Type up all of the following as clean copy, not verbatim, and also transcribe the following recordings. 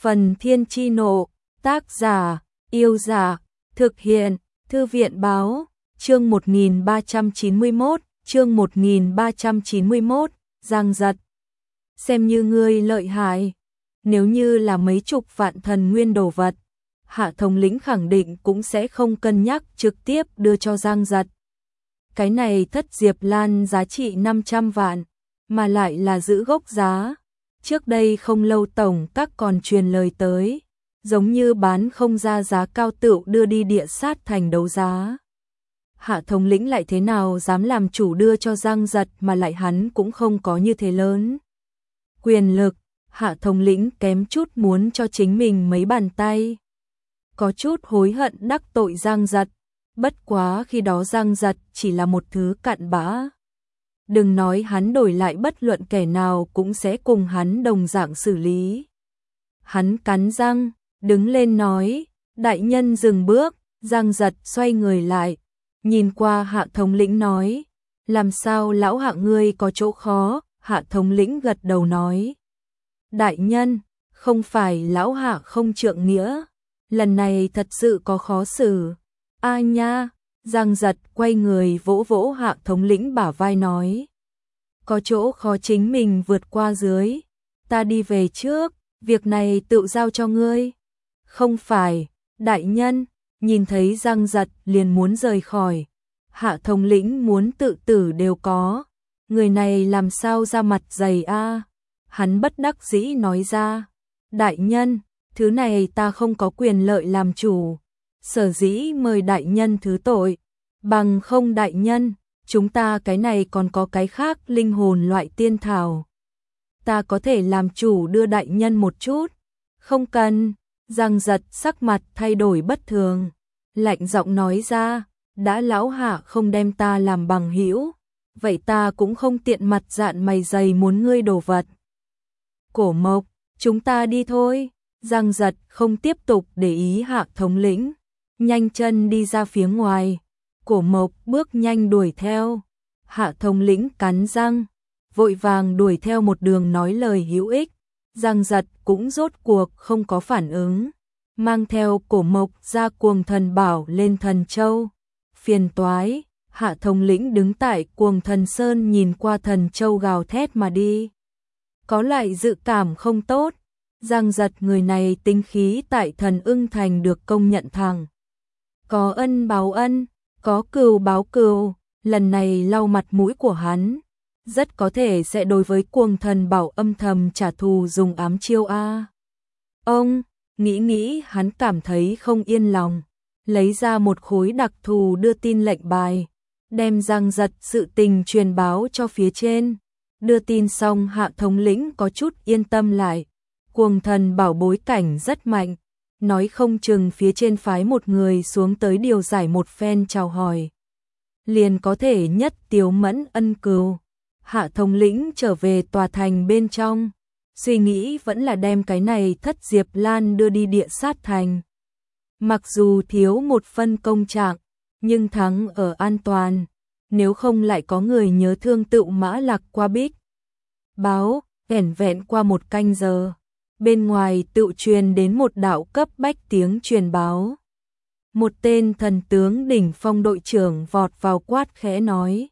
Phần Thiên Chi Nộ, tác giả, Yêu Giả, thực hiện, Thư viện Báo, chương 1391, giang giật. Xem như ngươi lợi hại, nếu như là mấy chục vạn thần nguyên đồ vật, Hạ thống lĩnh khẳng định cũng sẽ không cân nhắc trực tiếp đưa cho Giang Giật. Cái này thất diệp lan giá trị 500 vạn, mà lại là giữ gốc giá. Trước đây không lâu tổng các còn truyền lời tới, giống như bán không ra giá cao tựu đưa đi địa sát thành đấu giá. Hạ thống lĩnh lại thế nào dám làm chủ đưa cho Giang Giật, mà lại hắn cũng không có như thế lớn quyền lực. Hạ thống lĩnh kém chút muốn cho chính mình mấy bàn tay. Có chút hối hận đắc tội Giang Giật, bất quá khi đó Giang Giật chỉ là một thứ cặn bã. Đừng nói hắn đổi lại bất luận kẻ nào cũng sẽ cùng hắn đồng dạng xử lý. Hắn cắn răng, đứng lên nói, đại nhân dừng bước. Giang Giật xoay người lại, nhìn qua Hạ thống lĩnh nói, làm sao lão Hạ ngươi có chỗ khó? Hạ thống lĩnh gật đầu nói, đại nhân, không phải lão Hạ không trượng nghĩa, lần này thật sự có khó xử. A nha. Giang Giật quay người vỗ vỗ Hạ thống lĩnh bả vai nói, có chỗ khó chính mình vượt qua dưới, ta đi về trước, việc này tự giao cho ngươi. Không phải, đại nhân. Nhìn thấy Giang Giật liền muốn rời khỏi, Hạ thống lĩnh muốn tự tử đều có, người này làm sao ra mặt dày a? Hắn bất đắc dĩ nói ra, đại nhân, thứ này ta không có quyền lợi làm chủ, sở dĩ mời đại nhân thứ tội, bằng không đại nhân, chúng ta cái này còn có cái khác linh hồn loại tiên thảo. Ta có thể làm chủ đưa đại nhân một chút. Không cần. Giang Giật sắc mặt thay đổi bất thường, lạnh giọng nói ra, đã lão Hạ không đem ta làm bằng hữu, vậy ta cũng không tiện mặt dạn mày dày muốn ngươi đồ vật. Cổ Mộc, chúng ta đi thôi. Giang Giật không tiếp tục để ý Hạ thống lĩnh, nhanh chân đi ra phía ngoài. Cổ Mộc bước nhanh đuổi theo. Hạ thống lĩnh cắn răng, vội vàng đuổi theo một đường nói lời hữu ích. Giang Giật cũng rốt cuộc không có phản ứng, mang theo Cổ Mộc ra Cuồng Thần Bảo lên Thần Châu. Phiền toái. Hạ thống lĩnh đứng tại Cuồng Thần Sơn nhìn qua Thần Châu gào thét mà đi. Có lại dự cảm không tốt. Giang Giật người này tinh khí tại Thần Ưng Thành được công nhận thẳng. Có ân báo ân, có cừu báo cừu, lần này lau mặt mũi của hắn, rất có thể sẽ đối với Cuồng Thần Bảo âm thầm trả thù dùng ám chiêu a. Ông, nghĩ hắn cảm thấy không yên lòng, lấy ra một khối đặc thù đưa tin lệnh bài, đem Giang Giật sự tình truyền báo cho phía trên. Đưa tin xong Hạ thống lĩnh có chút yên tâm lại. Cuồng Thần Bảo bối cảnh rất mạnh, nói không chừng phía trên phái một người xuống tới điều giải một phen chào hỏi, liền có thể nhất tiếu mẫn ân cừu. Hạ thống lĩnh trở về tòa thành bên trong, suy nghĩ vẫn là đem cái này thất diệp lan đưa đi địa sát thành. Mặc dù thiếu một phân công trạng, nhưng thắng ở an toàn, nếu không lại có người nhớ thương tựu mã lạc qua bích. Báo, vẻn vẹn qua một canh giờ, bên ngoài tựu truyền đến một đạo cấp bách tiếng truyền báo. Một tên thần tướng đỉnh phong đội trưởng vọt vào quát khẽ nói,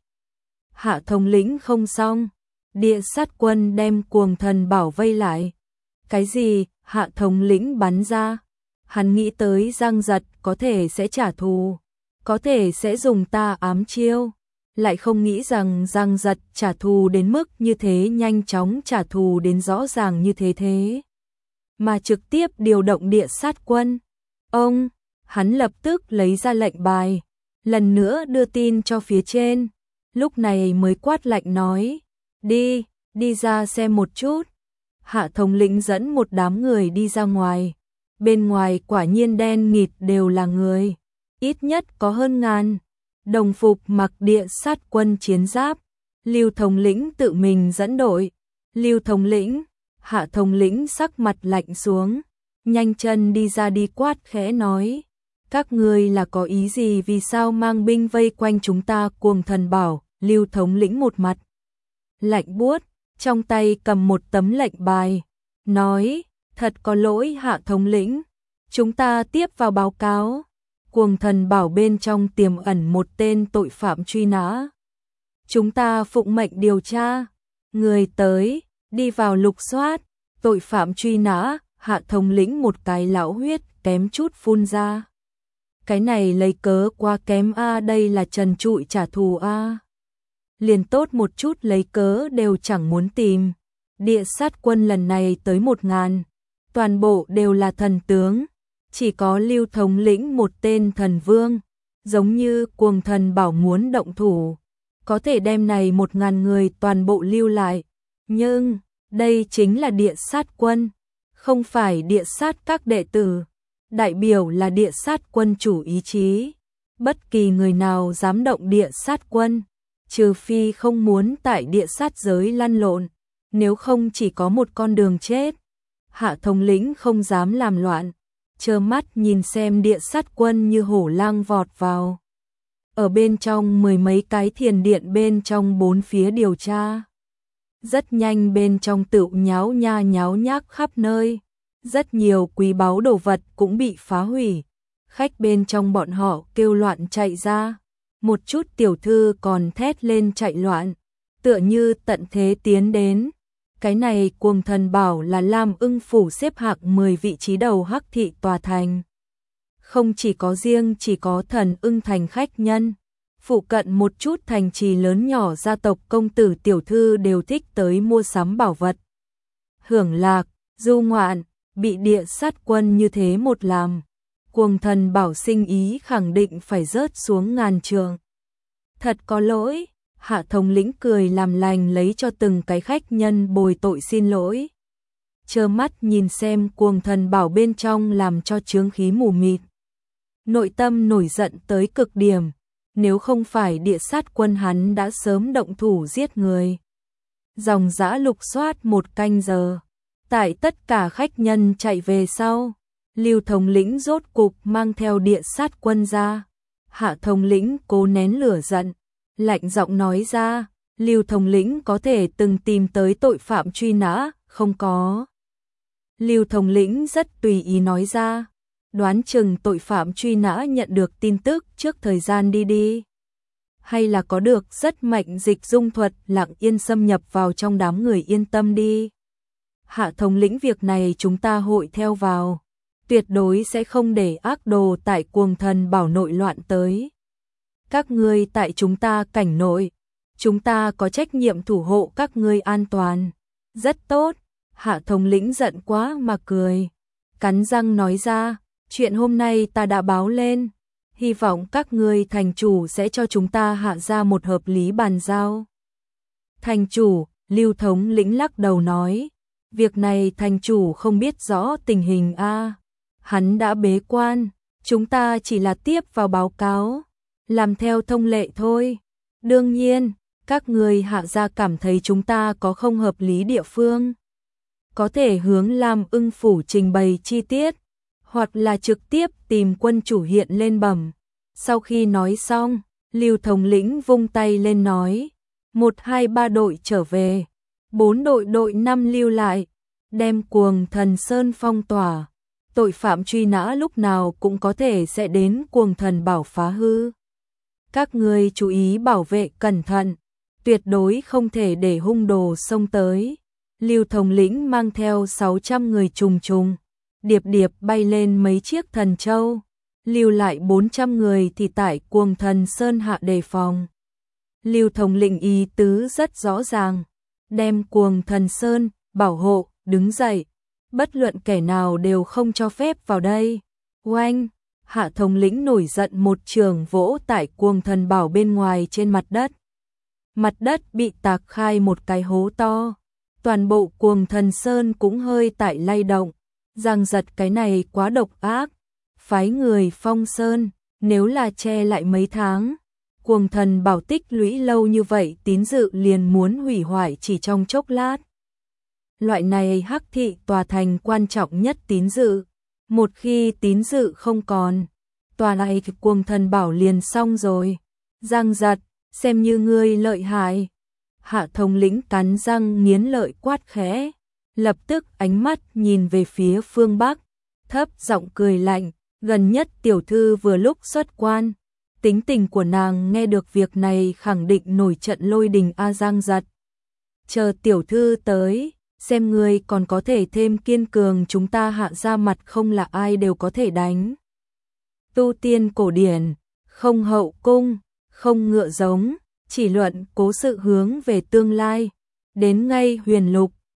Hạ thống lĩnh không xong, địa sát quân đem Cuồng Thần Bảo vây lại. Cái gì? Hạ thống lĩnh bắn ra. Hắn nghĩ tới Giang Giật có thể sẽ trả thù, có thể sẽ dùng ta ám chiêu, lại không nghĩ rằng Giang Giật trả thù đến mức như thế, nhanh chóng trả thù đến rõ ràng như thế, mà trực tiếp điều động địa sát quân. Ông, hắn lập tức lấy ra lệnh bài, lần nữa đưa tin cho phía trên, lúc này mới quát lạnh nói, đi ra xem một chút. Hạ thống lĩnh dẫn một đám người đi ra ngoài, bên ngoài quả nhiên đen nghịt đều là người, ít nhất có hơn ngàn, đồng phục mặc địa sát quân chiến giáp. Lưu thống lĩnh tự mình dẫn đội. Lưu thống lĩnh. Hạ thống lĩnh sắc mặt lạnh xuống, nhanh chân đi ra đi quát khẽ nói, các ngươi là có ý gì, vì sao mang binh vây quanh chúng ta? Cuồng Thần Bảo. Lưu thống lĩnh một mặt lạnh buốt, trong tay cầm một tấm lệnh bài, nói, Thật có lỗi Hạ thống lĩnh, chúng ta tiếp vào báo cáo. Cuồng Thần Bảo bên trong tiềm ẩn một tên tội phạm truy nã. Chúng ta phụng mệnh điều tra. Người tới, đi vào lục soát. Tội phạm truy nã, Hạ thống lĩnh một cái lão huyết kém chút phun ra. Cái này lấy cớ quá kém a, đây là trần trụi trả thù a. Liền tốt một chút lấy cớ đều chẳng muốn tìm. Địa sát quân lần này tới 1000, toàn bộ đều là thần tướng, chỉ có Lưu thống lĩnh một tên thần vương, giống như Cuồng Thần Bảo muốn động thủ, có thể đem này 1000 người toàn bộ lưu lại, nhưng đây chính là địa sát quân, không phải địa sát các đệ tử, đại biểu là địa sát quân chủ ý chí, bất kỳ người nào dám động địa sát quân, trừ phi không muốn tại địa sát giới lăn lộn, nếu không chỉ có một con đường chết. Hạ thống lĩnh không dám làm loạn, trơ mắt nhìn xem địa sát quân như hổ lang vọt vào. Ở bên trong 10 mấy cái thiền điện bên trong 4 phía điều tra. Rất nhanh bên trong tựu nháo nha nháo nhác khắp nơi. Rất nhiều quý báu đồ vật cũng bị phá hủy. Khách bên trong bọn họ kêu loạn chạy ra. Một chút tiểu thư còn thét lên chạy loạn, tựa như tận thế tiến đến. Cái này Cuồng Thần Bảo là Lam Ưng phủ xếp hạng 10 vị trí đầu Hắc thị tòa thành. Không chỉ có riêng chỉ có Thần Ưng thành khách nhân, phụ cận một chút thành trì lớn nhỏ gia tộc công tử tiểu thư đều thích tới mua sắm bảo vật. Hưởng lạc, du ngoạn, bị địa sát quân như thế một làm. Cuồng Thần Bảo sinh ý khẳng định phải rớt xuống ngàn trường. Thật có lỗi. Hạ thống lĩnh cười làm lành lấy cho từng cái khách nhân bồi tội xin lỗi. Trơ mắt nhìn xem Cuồng Thần Bảo bên trong làm cho chướng khí mù mịt. Nội tâm nổi giận tới cực điểm, nếu không phải địa sát quân hắn đã sớm động thủ giết người. Dòng dã lục soát 1 canh giờ, tại tất cả khách nhân chạy về sau, Lưu thống lĩnh rốt cục mang theo địa sát quân ra. Hạ thống lĩnh cố nén lửa giận, lạnh giọng nói ra, Lưu thống lĩnh có thể từng tìm tới tội phạm truy nã, không có. Lưu thống lĩnh rất tùy ý nói ra, đoán chừng tội phạm truy nã nhận được tin tức trước thời gian đi. Hay là có được rất mạnh dịch dung thuật lặng yên xâm nhập vào trong đám người, yên tâm đi. Hạ thống lĩnh, việc này chúng ta hội theo vào, tuyệt đối sẽ không để ác đồ tại Cuồng Thần Bảo nội loạn tới. Các ngươi tại chúng ta cảnh nội, chúng ta có trách nhiệm thủ hộ các ngươi an toàn. Rất tốt, Hạ thống lĩnh giận quá mà cười, cắn răng nói ra, chuyện hôm nay ta đã báo lên, hy vọng các ngươi thành chủ sẽ cho chúng ta hạ ra một hợp lý bàn giao. Thành chủ, Lưu thống lĩnh lắc đầu nói, việc này thành chủ không biết rõ tình hình a, hắn đã bế quan, chúng ta chỉ là tiếp vào báo cáo, làm theo thông lệ thôi. Đương nhiên, các ngươi hạ gia cảm thấy chúng ta có không hợp lý địa phương, có thể hướng Lam Ưng phủ trình bày chi tiết, hoặc là trực tiếp tìm quân chủ hiện lên bẩm. Sau khi nói xong, Lưu thống lĩnh vung tay lên nói, 1, 2, 3 đội trở về, 4 đội 5 lưu lại, đem Cuồng Thần Sơn phong tỏa. Tội phạm truy nã lúc nào cũng có thể sẽ đến Cuồng Thần Bảo phá hư. Các ngươi chú ý bảo vệ cẩn thận, tuyệt đối không thể để hung đồ xông tới. Lưu thống lĩnh mang theo 600 người trùng điệp bay lên mấy chiếc thần châu, lưu lại 400 người thì tại Cuồng Thần Sơn hạ đề phòng. Lưu thống lĩnh ý tứ rất rõ ràng, đem Cuồng Thần Sơn bảo hộ, đứng dậy, bất luận kẻ nào đều không cho phép vào đây. Oanh, Hạ thống lĩnh nổi giận một trường vỗ tại Cuồng Thần Bảo bên ngoài trên mặt đất. Mặt đất bị tạc khai một cái hố to, toàn bộ Cuồng Thần Sơn cũng hơi tại lay động. Giang giật, cái này quá độc ác, phái người phong sơn, nếu là che lại mấy tháng, Cuồng Thần Bảo tích lũy lâu như vậy tín dự liền muốn hủy hoại chỉ trong chốc lát. Loại này Hắc thị tòa thành quan trọng nhất tín dự, một khi tín dự không còn, tòa này Cuồng Thần Bảo liền xong rồi. Giang giật, xem như ngươi lợi hại. Hạ thống lĩnh cắn răng nghiến lợi quát khẽ, lập tức ánh mắt nhìn về phía phương Bắc, thấp giọng cười lạnh, gần nhất tiểu thư vừa lúc xuất quan, tính tình của nàng nghe được việc này khẳng định nổi trận lôi đình a Giang Giật. Chờ tiểu thư tới, xem ngươi còn có thể thêm kiên cường, chúng ta Hạ ra mặt không là ai đều có thể đánh. Tu tiên cổ điển, không hậu cung, không ngựa giống, chỉ luận cố sự hướng về tương lai, đến ngay huyền lục,